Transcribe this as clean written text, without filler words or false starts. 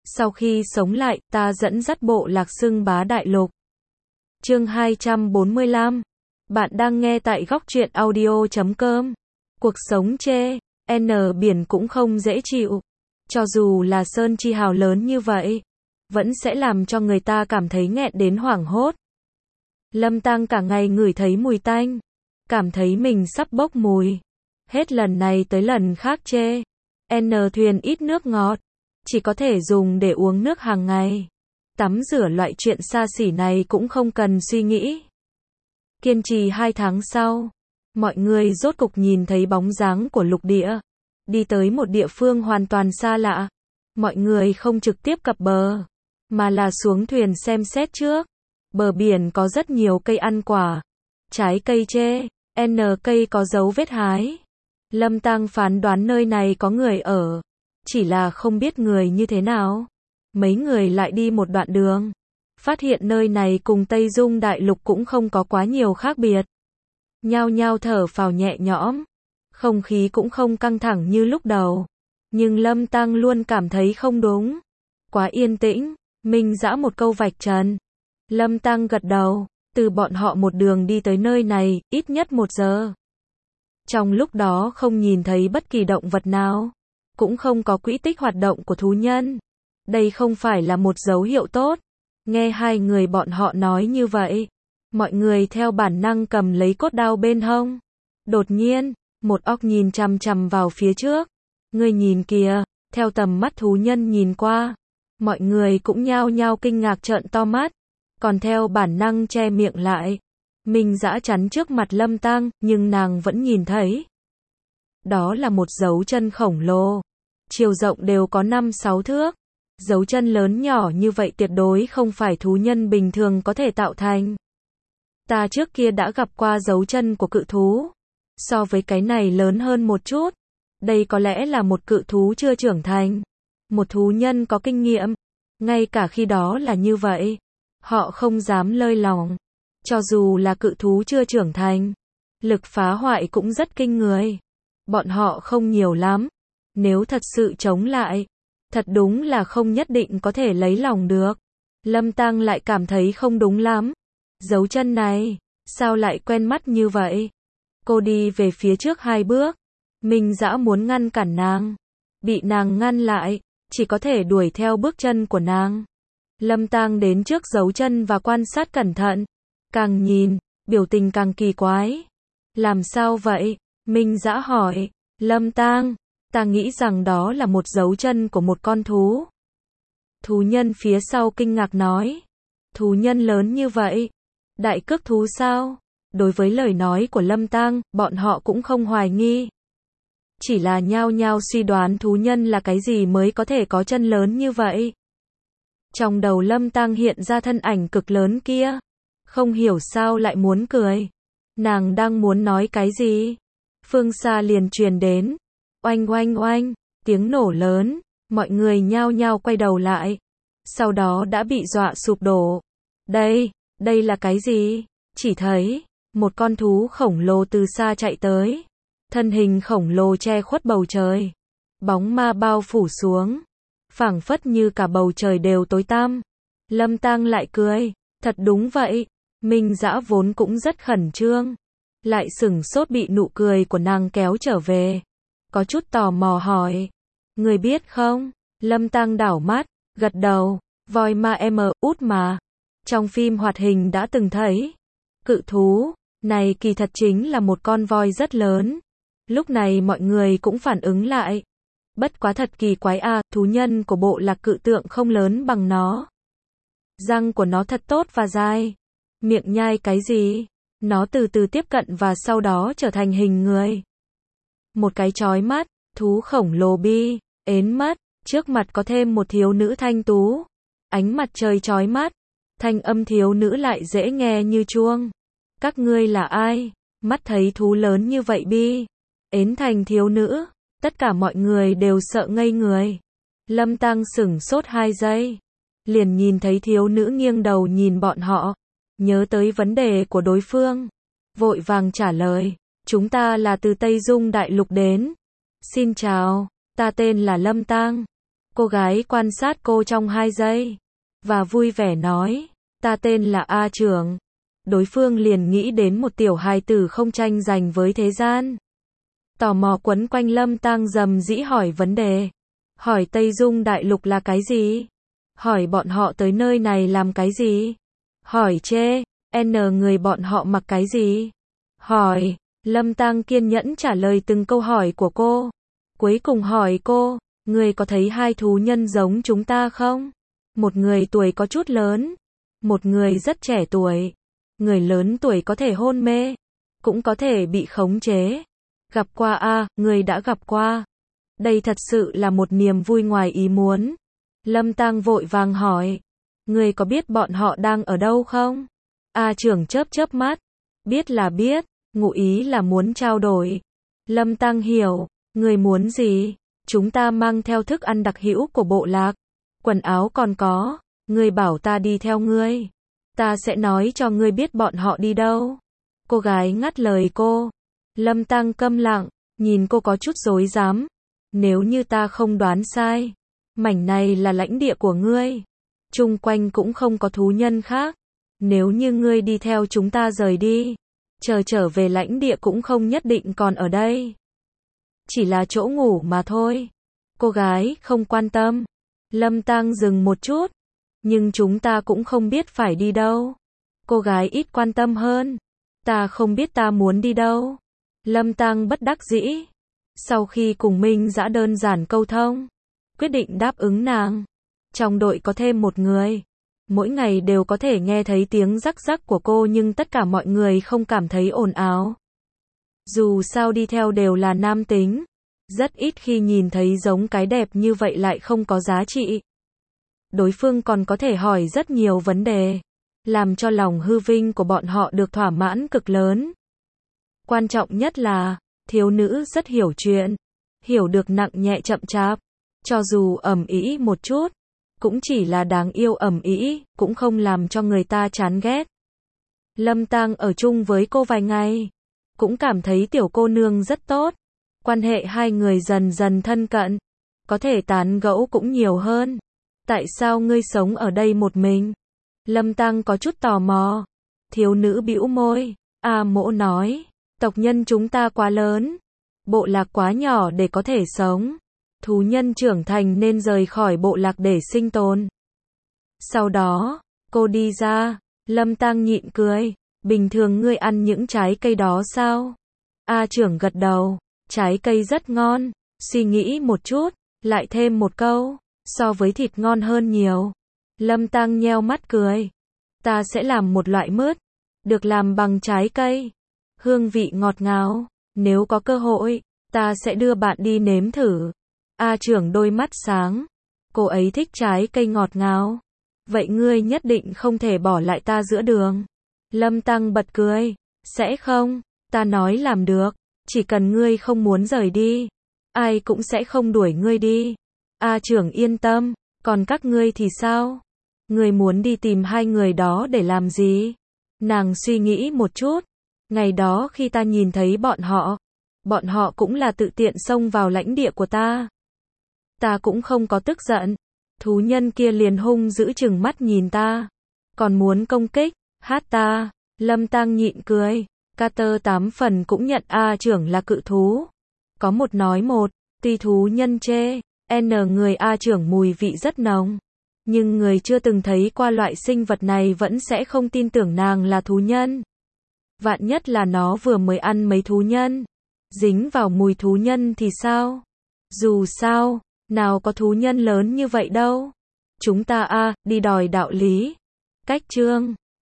Sau khi sống lại, ta dẫn dắt bộ lạc xưng bá đại lục. Chương 245. Bạn đang nghe tại góc truyện audio.com. Cuộc sống chê, N biển cũng không dễ chịu. Cho dù là sơn chi hào lớn như vậy, vẫn sẽ làm cho người ta cảm thấy nghẹn đến hoảng hốt. Lâm Tăng cả ngày ngửi thấy mùi tanh, cảm thấy mình sắp bốc mùi. Hết lần này tới lần khác chê. N thuyền ít nước ngọt, chỉ có thể dùng để uống nước hàng ngày. Tắm rửa loại chuyện xa xỉ này cũng không cần suy nghĩ. Kiên trì 2 tháng sau, mọi người rốt cục nhìn thấy bóng dáng của lục địa. Đi tới một địa phương hoàn toàn xa lạ. Mọi người không trực tiếp cập bờ, mà là xuống thuyền xem xét trước. Bờ biển có rất nhiều cây ăn quả. Trái cây chê, N cây có dấu vết hái. Lâm Tăng phán đoán nơi này có người ở, chỉ là không biết người như thế nào. Mấy người lại đi một đoạn đường, phát hiện nơi này cùng Tây Dung Đại Lục cũng không có quá nhiều khác biệt. Nhao nhao thở phào nhẹ nhõm, không khí cũng không căng thẳng như lúc đầu. Nhưng Lâm Tăng luôn cảm thấy không đúng. Quá yên tĩnh, Minh giã một câu vạch trần. Lâm Tăng gật đầu, từ bọn họ một đường đi tới nơi này, ít nhất 1 giờ. Trong lúc đó không nhìn thấy bất kỳ động vật nào, cũng không có quỹ tích hoạt động của thú nhân. Đây không phải là một dấu hiệu tốt. Nghe hai người bọn họ nói như vậy, mọi người theo bản năng cầm lấy cốt đao bên hông. Đột nhiên, một óc nhìn chằm chằm vào phía trước. Ngươi nhìn kìa, theo tầm mắt thú nhân nhìn qua. Mọi người cũng nhao nhao kinh ngạc trợn to mắt, còn theo bản năng che miệng lại. Minh giã chắn trước mặt Lâm Tăng, nhưng nàng vẫn nhìn thấy. Đó là một dấu chân khổng lồ, chiều rộng đều có 5-6 thước. Dấu chân lớn nhỏ như vậy tuyệt đối không phải thú nhân bình thường có thể tạo thành. Ta trước kia đã gặp qua dấu chân của cự thú, so với cái này lớn hơn một chút. Đây có lẽ là một cự thú chưa trưởng thành, một thú nhân có kinh nghiệm. Ngay cả khi đó là như vậy, họ không dám lơi lỏng. Cho dù là cự thú chưa trưởng thành, lực phá hoại cũng rất kinh người. Bọn họ không nhiều lắm, nếu thật sự chống lại, thật đúng là không nhất định có thể lấy lòng được. Lâm Tăng lại cảm thấy không đúng lắm. Dấu chân này, sao lại quen mắt như vậy? Cô đi về phía trước 2 bước. Minh giã muốn ngăn cản nàng, bị nàng ngăn lại, chỉ có thể đuổi theo bước chân của nàng. Lâm Tăng đến trước dấu chân và quan sát cẩn thận. Càng nhìn, biểu tình càng kỳ quái. Làm sao vậy? Minh giã hỏi. Lâm Tăng, ta nghĩ rằng đó là một dấu chân của một con thú. Thú nhân phía sau kinh ngạc nói. Thú nhân lớn như vậy? Đại cước thú sao? Đối với lời nói của Lâm Tăng, bọn họ cũng không hoài nghi. Chỉ là nhao nhao suy đoán thú nhân là cái gì mới có thể có chân lớn như vậy. Trong đầu Lâm Tăng hiện ra thân ảnh cực lớn kia. Không hiểu sao lại muốn cười. Nàng đang muốn nói cái gì? Phương xa liền truyền đến. Oanh oanh oanh, tiếng nổ lớn. Mọi người nhao nhao quay đầu lại. Sau đó đã bị dọa sụp đổ. Đây là cái gì? Chỉ thấy một con thú khổng lồ từ xa chạy tới. Thân hình khổng lồ che khuất bầu trời. Bóng ma bao phủ xuống, phảng phất như cả bầu trời đều tối tăm. Lâm Tăng lại cười. Thật đúng vậy. Minh giã vốn cũng rất khẩn trương, lại sửng sốt bị nụ cười của nàng kéo trở về. Có chút tò mò hỏi. Người biết không? Lâm Tăng đảo mắt, gật đầu. Voi ma út mà. Trong phim hoạt hình đã từng thấy. Cự thú này kỳ thật chính là một con voi rất lớn. Lúc này mọi người cũng phản ứng lại. Bất quá thật kỳ quái à, thú nhân của bộ lạc cự tượng không lớn bằng nó. Răng của nó thật tốt và dài. Miệng nhai cái gì? Nó từ từ tiếp cận và sau đó trở thành hình người. Một cái chói mắt, thú khổng lồ bi, ến mắt, trước mặt có thêm một thiếu nữ thanh tú. Ánh mặt trời chói mắt, thanh âm thiếu nữ lại dễ nghe như chuông. Các ngươi là ai? Mắt thấy thú lớn như vậy bi, ến thành thiếu nữ, tất cả mọi người đều sợ ngây người. Lâm Tăng sửng sốt 2 giây, liền nhìn thấy thiếu nữ nghiêng đầu nhìn bọn họ, nhớ tới vấn đề của đối phương, vội vàng trả lời, chúng ta là từ Tây Dung Đại Lục đến. Xin chào, ta tên là Lâm Tăng. Cô gái quan sát cô trong 2 giây, và vui vẻ nói, ta tên là A trưởng. Đối phương liền nghĩ đến một tiểu hài tử không tranh giành với thế gian. Tò mò quấn quanh Lâm Tăng rầm rĩ hỏi vấn đề. Hỏi Tây Dung Đại Lục là cái gì? Hỏi bọn họ tới nơi này làm cái gì? Hỏi chê, người bọn họ mặc cái gì? Hỏi, Lâm Tăng kiên nhẫn trả lời từng câu hỏi của cô. Cuối cùng hỏi cô, người có thấy 2 thú nhân giống chúng ta không? Một người tuổi có chút lớn, một người rất trẻ tuổi. Người lớn tuổi có thể hôn mê, cũng có thể bị khống chế. Gặp qua a, người đã gặp qua. Đây thật sự là một niềm vui ngoài ý muốn. Lâm Tăng vội vàng hỏi, người có biết bọn họ đang ở đâu không? A trưởng chớp chớp mắt, biết là biết, ngụ ý là muốn trao đổi. Lâm Tăng hiểu, người muốn gì? Chúng ta mang theo thức ăn đặc hữu của bộ lạc, quần áo còn có, người bảo ta đi theo ngươi. Ta sẽ nói cho ngươi biết bọn họ đi đâu. Cô gái ngắt lời cô. Lâm Tăng câm lặng, nhìn cô có chút rối rắm. Nếu như ta không đoán sai, mảnh này là lãnh địa của ngươi. Chung quanh cũng không có thú nhân khác. Nếu như ngươi đi theo chúng ta rời đi, trở về lãnh địa cũng không nhất định còn ở đây. Chỉ là chỗ ngủ mà thôi. Cô gái không quan tâm. Lâm Tăng dừng một chút. Nhưng chúng ta cũng không biết phải đi đâu. Cô gái ít quan tâm hơn. Ta không biết ta muốn đi đâu. Lâm Tăng bất đắc dĩ. Sau khi cùng Minh Dã đơn giản câu thông, quyết định đáp ứng nàng. Trong đội có thêm một người. Mỗi ngày đều có thể nghe thấy tiếng rắc rắc của cô nhưng tất cả mọi người không cảm thấy ồn ào. Dù sao đi theo đều là nam tính. Rất ít khi nhìn thấy giống cái đẹp như vậy lại không có giá trị. Đối phương còn có thể hỏi rất nhiều vấn đề, làm cho lòng hư vinh của bọn họ được thỏa mãn cực lớn. Quan trọng nhất là, thiếu nữ rất hiểu chuyện, hiểu được nặng nhẹ chậm chạp, cho dù ầm ĩ một chút, cũng chỉ là đáng yêu ầm ĩ, cũng không làm cho người ta chán ghét. Lâm Tăng ở chung với cô vài ngày, cũng cảm thấy tiểu cô nương rất tốt, quan hệ hai người dần dần thân cận, có thể tán gẫu cũng nhiều hơn. Tại sao ngươi sống ở đây một mình? Lâm Tăng có chút tò mò. Thiếu nữ bĩu môi. A Mỗ nói, tộc nhân chúng ta quá lớn, bộ lạc quá nhỏ để có thể sống. Thú nhân trưởng thành nên rời khỏi bộ lạc để sinh tồn. Sau đó, cô đi ra. Lâm Tăng nhịn cười. Bình thường ngươi ăn những trái cây đó sao? A trưởng gật đầu. Trái cây rất ngon. Suy nghĩ một chút, lại thêm một câu. So với thịt ngon hơn nhiều. Lâm Tăng nheo mắt cười. Ta sẽ làm một loại mứt, được làm bằng trái cây. Hương vị ngọt ngào. Nếu có cơ hội, ta sẽ đưa bạn đi nếm thử. A trưởng đôi mắt sáng. Cô ấy thích trái cây ngọt ngào. Vậy ngươi nhất định không thể bỏ lại ta giữa đường. Lâm Tăng bật cười. Sẽ không, ta nói làm được. Chỉ cần ngươi không muốn rời đi, ai cũng sẽ không đuổi ngươi đi. A trưởng yên tâm, còn các ngươi thì sao? Ngươi muốn đi tìm 2 người đó để làm gì? Nàng suy nghĩ một chút. Ngày đó khi ta nhìn thấy bọn họ cũng là tự tiện xông vào lãnh địa của ta. Ta cũng không có tức giận. Thú nhân kia liền hung dữ chừng mắt nhìn ta. Còn muốn công kích, hát ta. Lâm Tăng nhịn cười. Carter 8 phần cũng nhận A trưởng là cự thú. Có một nói một, tuy thú nhân chê, người A trưởng mùi vị rất nồng. Nhưng người chưa từng thấy qua loại sinh vật này vẫn sẽ không tin tưởng nàng là thú nhân. Vạn nhất là nó vừa mới ăn mấy thú nhân, dính vào mùi thú nhân thì sao? Dù sao, nào có thú nhân lớn như vậy đâu. Chúng ta đi đòi đạo lý. Cách chương